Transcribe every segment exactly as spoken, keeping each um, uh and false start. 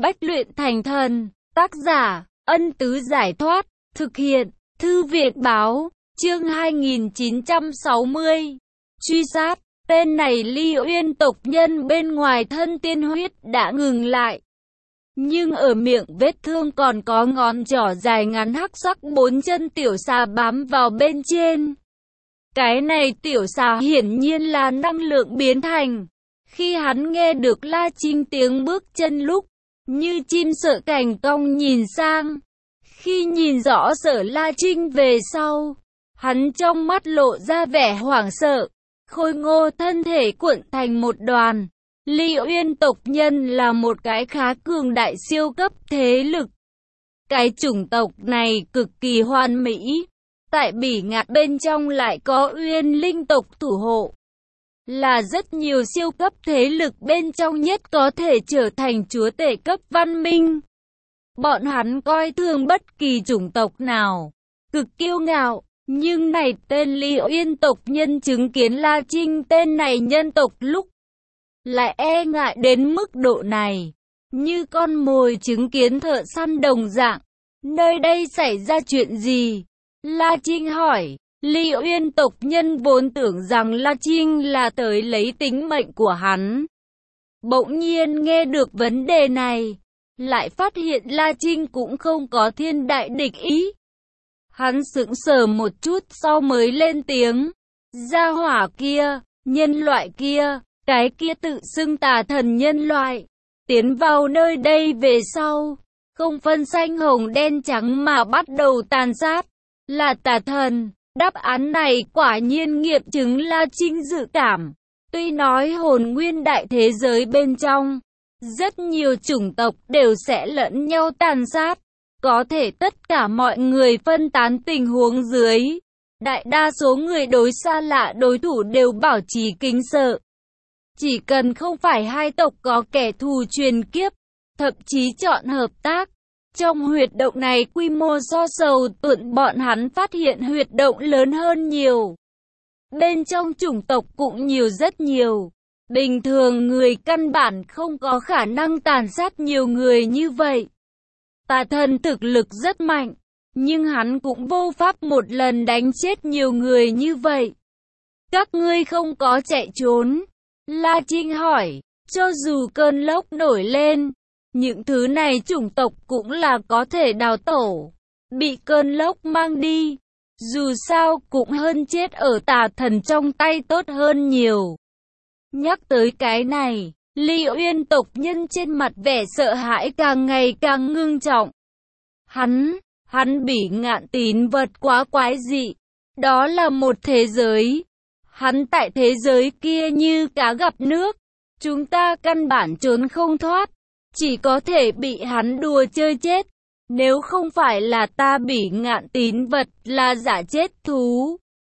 Bách luyện thành thần. Tác giả, Ân Tứ Giải Thoát. Thực hiện, Thư viện Báo. Chương hai nghìn chín trăm sáu mươi. Truy sát. Tên này Ly Uyên tộc nhân bên ngoài thân tiên huyết đã ngừng lại. Nhưng ở miệng vết thương còn có ngón trỏ dài ngắn hắc sắc bốn chân tiểu xà bám vào bên trên. Cái này tiểu xà hiển nhiên là năng lượng biến thành. Khi hắn nghe được La Trinh tiếng bước chân lúc, như chim sợ cành cong nhìn sang. Khi nhìn rõ Sở La Trinh về sau, hắn trong mắt lộ ra vẻ hoảng sợ, khôi ngô thân thể cuộn thành một đoàn. Ly Uyên tộc nhân là một cái khá cường đại siêu cấp thế lực. Cái chủng tộc này cực kỳ hoàn mỹ. Tại Bỉ Ngạn bên trong lại có Uyên Linh tộc thủ hộ. Là rất nhiều siêu cấp thế lực bên trong nhất có thể trở thành chúa tể cấp văn minh. Bọn hắn coi thường bất kỳ chủng tộc nào, cực kiêu ngạo. Nhưng này tên Ly Uyên tộc nhân chứng kiến La Trinh tên này nhân tộc lúc, lại e ngại đến mức độ này. Như con mồi chứng kiến thợ săn đồng dạng. Nơi đây xảy ra chuyện gì? La Trinh hỏi. Ly Uyên tộc nhân vốn tưởng rằng La Trinh là tới lấy tính mệnh của hắn. Bỗng nhiên nghe được vấn đề này, lại phát hiện La Trinh cũng không có thiên đại địch ý. Hắn sững sờ một chút sau mới lên tiếng. Gia hỏa kia, nhân loại kia, cái kia tự xưng tà thần nhân loại, tiến vào nơi đây về sau, không phân xanh hồng đen trắng mà bắt đầu tàn sát, là tà thần. Đáp án này quả nhiên nghiệm chứng La Trinh dự cảm. Tuy nói hồn nguyên đại thế giới bên trong, rất nhiều chủng tộc đều sẽ lẫn nhau tàn sát. Có thể tất cả mọi người phân tán tình huống dưới, đại đa số người đối xa lạ đối thủ đều bảo trì kính sợ. Chỉ cần không phải hai tộc có kẻ thù truyền kiếp, thậm chí chọn hợp tác. Trong huyệt động này quy mô so sầu tuận bọn hắn phát hiện huyệt động lớn hơn nhiều. Bên trong chủng tộc cũng nhiều rất nhiều. Bình thường người căn bản không có khả năng tàn sát nhiều người như vậy. Tà thần thực lực rất mạnh, nhưng hắn cũng vô pháp một lần đánh chết nhiều người như vậy. Các ngươi không có chạy trốn? La Trinh hỏi. Cho dù cơn lốc nổi lên, những thứ này chủng tộc cũng là có thể đào tổ, bị cơn lốc mang đi. Dù sao cũng hơn chết ở tà thần trong tay tốt hơn nhiều. Nhắc tới cái này, Ly Uyên tộc nhân trên mặt vẻ sợ hãi càng ngày càng ngưng trọng. Hắn, hắn Bỉ Ngạn tín vật quá quái dị. Đó là một thế giới. Hắn tại thế giới kia như cá gặp nước. Chúng ta căn bản trốn không thoát. Chỉ có thể bị hắn đùa chơi chết. Nếu không phải là ta Bỉ Ngạn tín vật là giả chết thú,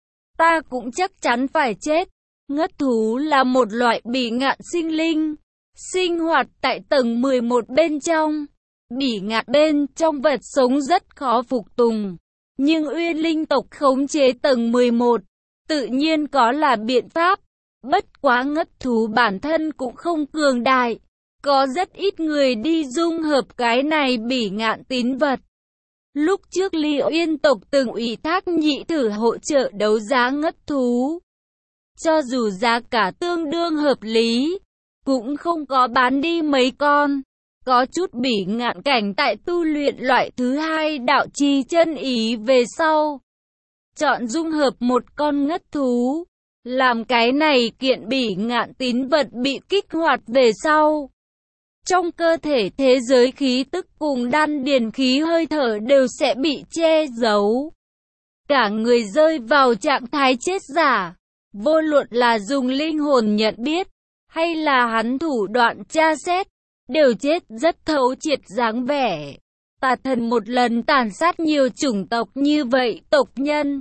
ta cũng chắc chắn phải chết. Ngất thú là một loại bỉ ngạn sinh linh, sinh hoạt tại tầng mười một bên trong. Bỉ ngạn bên trong vật sống rất khó phục tùng, nhưng Uyên Linh tộc khống chế tầng mười một, tự nhiên có là biện pháp. Bất quá ngất thú bản thân cũng không cường đại, có rất ít người đi dung hợp cái này bỉ ngạn tín vật. Lúc trước Ly Uyên tộc từng ủy thác nhị thử hỗ trợ đấu giá ngất thú. Cho dù giá cả tương đương hợp lý, cũng không có bán đi mấy con. Có chút Bỉ Ngạn cảnh tại tu luyện loại thứ hai đạo chi chân ý về sau, chọn dung hợp một con ngất thú, làm cái này kiện Bỉ Ngạn tín vật bị kích hoạt về sau. Trong cơ thể thế giới khí tức cùng đan điền khí hơi thở đều sẽ bị che giấu. Cả người rơi vào trạng thái chết giả. Vô luận là dùng linh hồn nhận biết, hay là hắn thủ đoạn tra xét, đều chết rất thấu triệt dáng vẻ. Tà thần một lần tàn sát nhiều chủng tộc như vậy tộc nhân.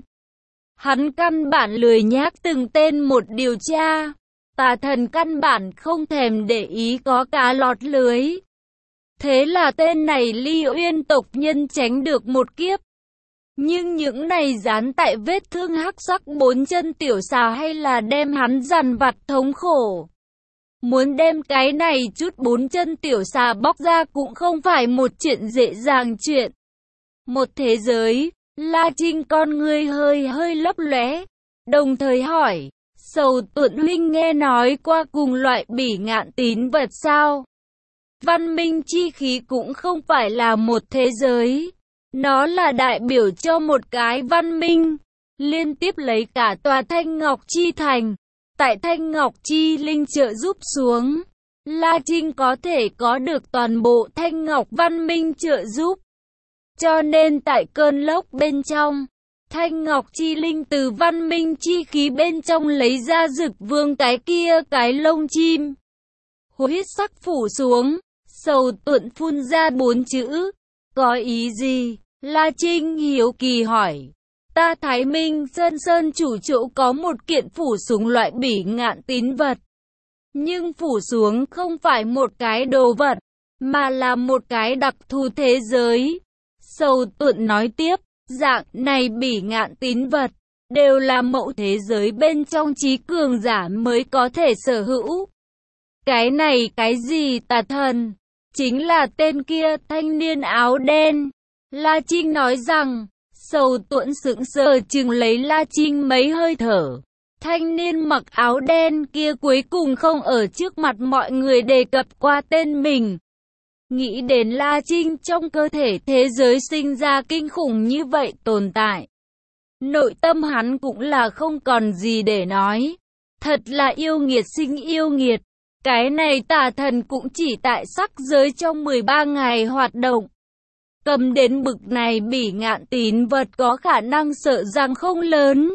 Hắn căn bản lười nhác từng tên một điều tra. Tà thần căn bản không thèm để ý có cá lọt lưới. Thế là tên này Ly Uyên tộc nhân tránh được một kiếp. Nhưng những này dán tại vết thương hắc sắc bốn chân tiểu xà hay là đem hắn dằn vặt thống khổ. Muốn đem cái này chút bốn chân tiểu xà bóc ra cũng không phải một chuyện dễ dàng chuyện. Một thế giới, La Trinh con ngươi hơi hơi lấp lóe, đồng thời hỏi, Sầu Tuận huynh nghe nói qua cùng loại bỉ ngạn tín vật sao? Văn minh chi khí cũng không phải là một thế giới, nó là đại biểu cho một cái văn minh, liên tiếp lấy cả tòa Thanh Ngọc Chi Thành. Tại Thanh Ngọc Chi Linh trợ giúp xuống, La Trinh có thể có được toàn bộ Thanh Ngọc văn minh trợ giúp. Cho nên tại cơn lốc bên trong, Thanh Ngọc Chi Linh từ văn minh chi khí bên trong lấy ra Dực Vương cái kia cái lông chim. Huyết sắc phủ xuống, Sầu Tuận phun ra bốn chữ. Có ý gì? La Trinh hiếu kỳ hỏi. Ta Thái Minh Sơn Sơn chủ chỗ có một kiện phủ xuống loại bỉ ngạn tín vật. Nhưng phủ xuống không phải một cái đồ vật, mà là một cái đặc thù thế giới. Sầu Tuận nói tiếp, dạng này bỉ ngạn tín vật, đều là mẫu thế giới bên trong trí cường giả mới có thể sở hữu. Cái này cái gì tà thần? Chính là tên kia thanh niên áo đen. La Trinh nói rằng, Sầu Tuận sững sờ chừng lấy La Trinh mấy hơi thở. Thanh niên mặc áo đen kia cuối cùng không ở trước mặt mọi người đề cập qua tên mình. Nghĩ đến La Trinh trong cơ thể thế giới sinh ra kinh khủng như vậy tồn tại. Nội tâm hắn cũng là không còn gì để nói. Thật là yêu nghiệt sinh yêu nghiệt. Cái này tà thần cũng chỉ tại sắc giới trong mười ba ngày hoạt động. Cầm đến bực này bỉ ngạn tín vật có khả năng sợ rằng không lớn.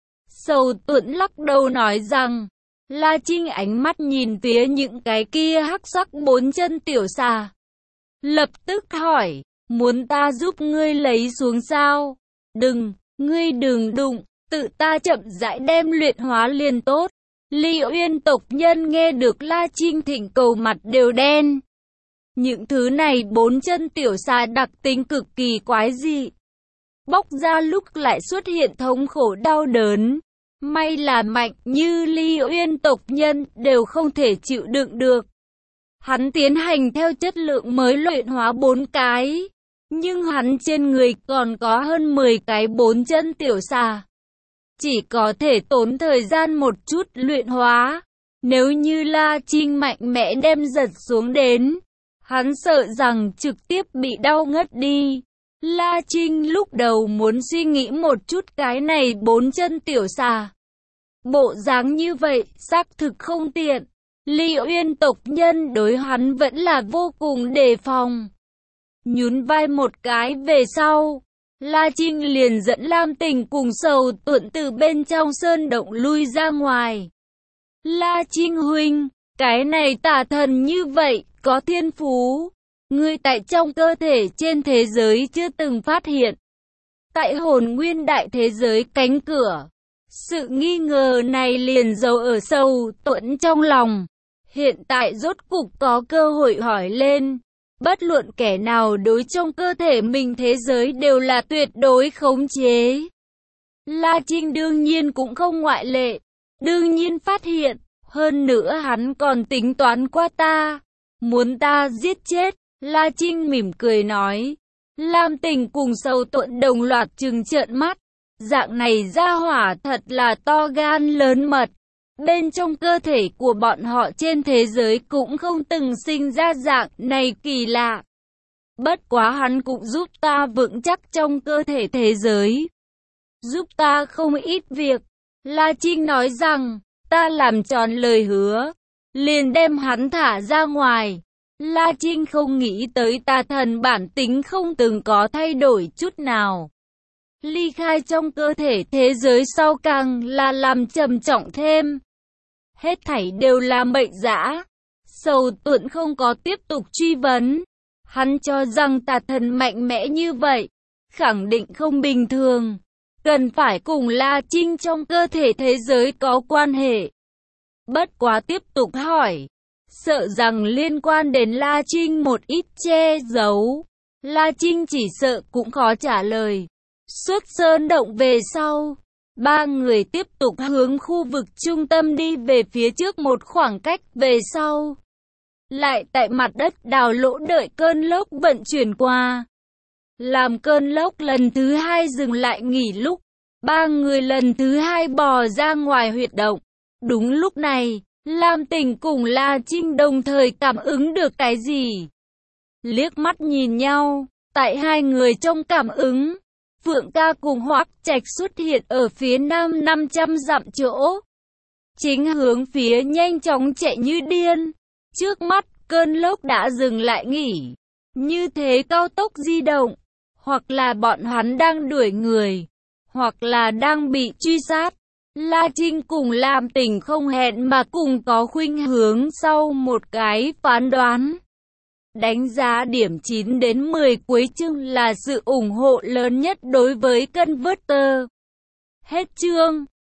Sầu Tuận lắc đầu nói rằng, La Trinh ánh mắt nhìn phía những cái kia hắc sắc bốn chân tiểu xà. Lập tức hỏi, muốn ta giúp ngươi lấy xuống sao? Đừng, ngươi đừng đụng, tự ta chậm rãi đem luyện hóa liền tốt. Ly Uyên tộc nhân nghe được La Trinh thỉnh cầu mặt đều đen. Những thứ này bốn chân tiểu xà đặc tính cực kỳ quái dị. Bóc ra lúc lại xuất hiện thống khổ đau đớn. May là mạnh như Ly Uyên tộc nhân đều không thể chịu đựng được. Hắn tiến hành theo chất lượng mới luyện hóa bốn cái. Nhưng hắn trên người còn có hơn mười cái bốn chân tiểu xà. Chỉ có thể tốn thời gian một chút luyện hóa. Nếu như La Trinh mạnh mẽ đem giật xuống đến, hắn sợ rằng trực tiếp bị đau ngất đi. La Trinh lúc đầu muốn suy nghĩ một chút cái này bốn chân tiểu xà. Bộ dáng như vậy, xác thực không tiện. Ly Uyên tộc nhân đối hắn vẫn là vô cùng đề phòng. Nhún vai một cái về sau, La Trinh liền dẫn Lam Tình cùng Sầu Tuận từ bên trong sơn động lui ra ngoài. La Trinh huynh, cái này tà thần như vậy, có thiên phú. Ngươi tại trong cơ thể trên thế giới chưa từng phát hiện. Tại hồn nguyên đại thế giới cánh cửa. Sự nghi ngờ này liền giấu ở Sầu Tuận trong lòng. Hiện tại rốt cục có cơ hội hỏi lên. Bất luận kẻ nào đối trong cơ thể mình thế giới đều là tuyệt đối khống chế. La Trinh đương nhiên cũng không ngoại lệ. Đương nhiên phát hiện. Hơn nữa hắn còn tính toán qua ta. Muốn ta giết chết. La Trinh mỉm cười nói. Lam Tình cùng Sầu Tuận đồng loạt trừng trợn mắt. Dạng này ra hỏa thật là to gan lớn mật. Bên trong cơ thể của bọn họ trên thế giới cũng không từng sinh ra dạng này kỳ lạ. Bất quá hắn cũng giúp ta vững chắc trong cơ thể thế giới. Giúp ta không ít việc. La Trinh nói rằng, ta làm tròn lời hứa. Liền đem hắn thả ra ngoài. La Trinh không nghĩ tới tà thần bản tính không từng có thay đổi chút nào. Ly khai trong cơ thể thế giới sau càng là làm trầm trọng thêm. Hết thảy đều là mệnh dã. Sầu Tuận không có tiếp tục truy vấn. Hắn cho rằng tà thần mạnh mẽ như vậy, khẳng định không bình thường. Cần phải cùng La Trinh trong cơ thể thế giới có quan hệ. Bất quá tiếp tục hỏi. Sợ rằng liên quan đến La Trinh một ít che giấu. La Trinh chỉ sợ cũng khó trả lời. Xuất sơn động về sau, Ba người tiếp tục hướng khu vực trung tâm đi về phía trước một khoảng cách, về sau lại tại mặt đất đào lỗ đợi cơn lốc vận chuyển qua. Làm cơn lốc lần thứ hai dừng lại nghỉ lúc, ba người lần thứ hai bò ra ngoài huyệt động. Đúng lúc này, Lam Tình cùng La Trinh đồng thời cảm ứng được cái gì. Liếc mắt nhìn nhau, tại hai người trong cảm ứng, Phượng Ca cùng Hoắc Trạch xuất hiện ở phía nam năm trăm dặm chỗ. Chính hướng phía nhanh chóng chạy như điên. Trước mắt, cơn lốc đã dừng lại nghỉ. Như thế cao tốc di động, hoặc là bọn hắn đang đuổi người, hoặc là đang bị truy sát. La Trinh cùng Lam Tình không hẹn mà cùng có khuynh hướng sau một cái phán đoán. Đánh giá điểm chín đến mười cuối chương là sự ủng hộ lớn nhất đối với Converter. Hết chương.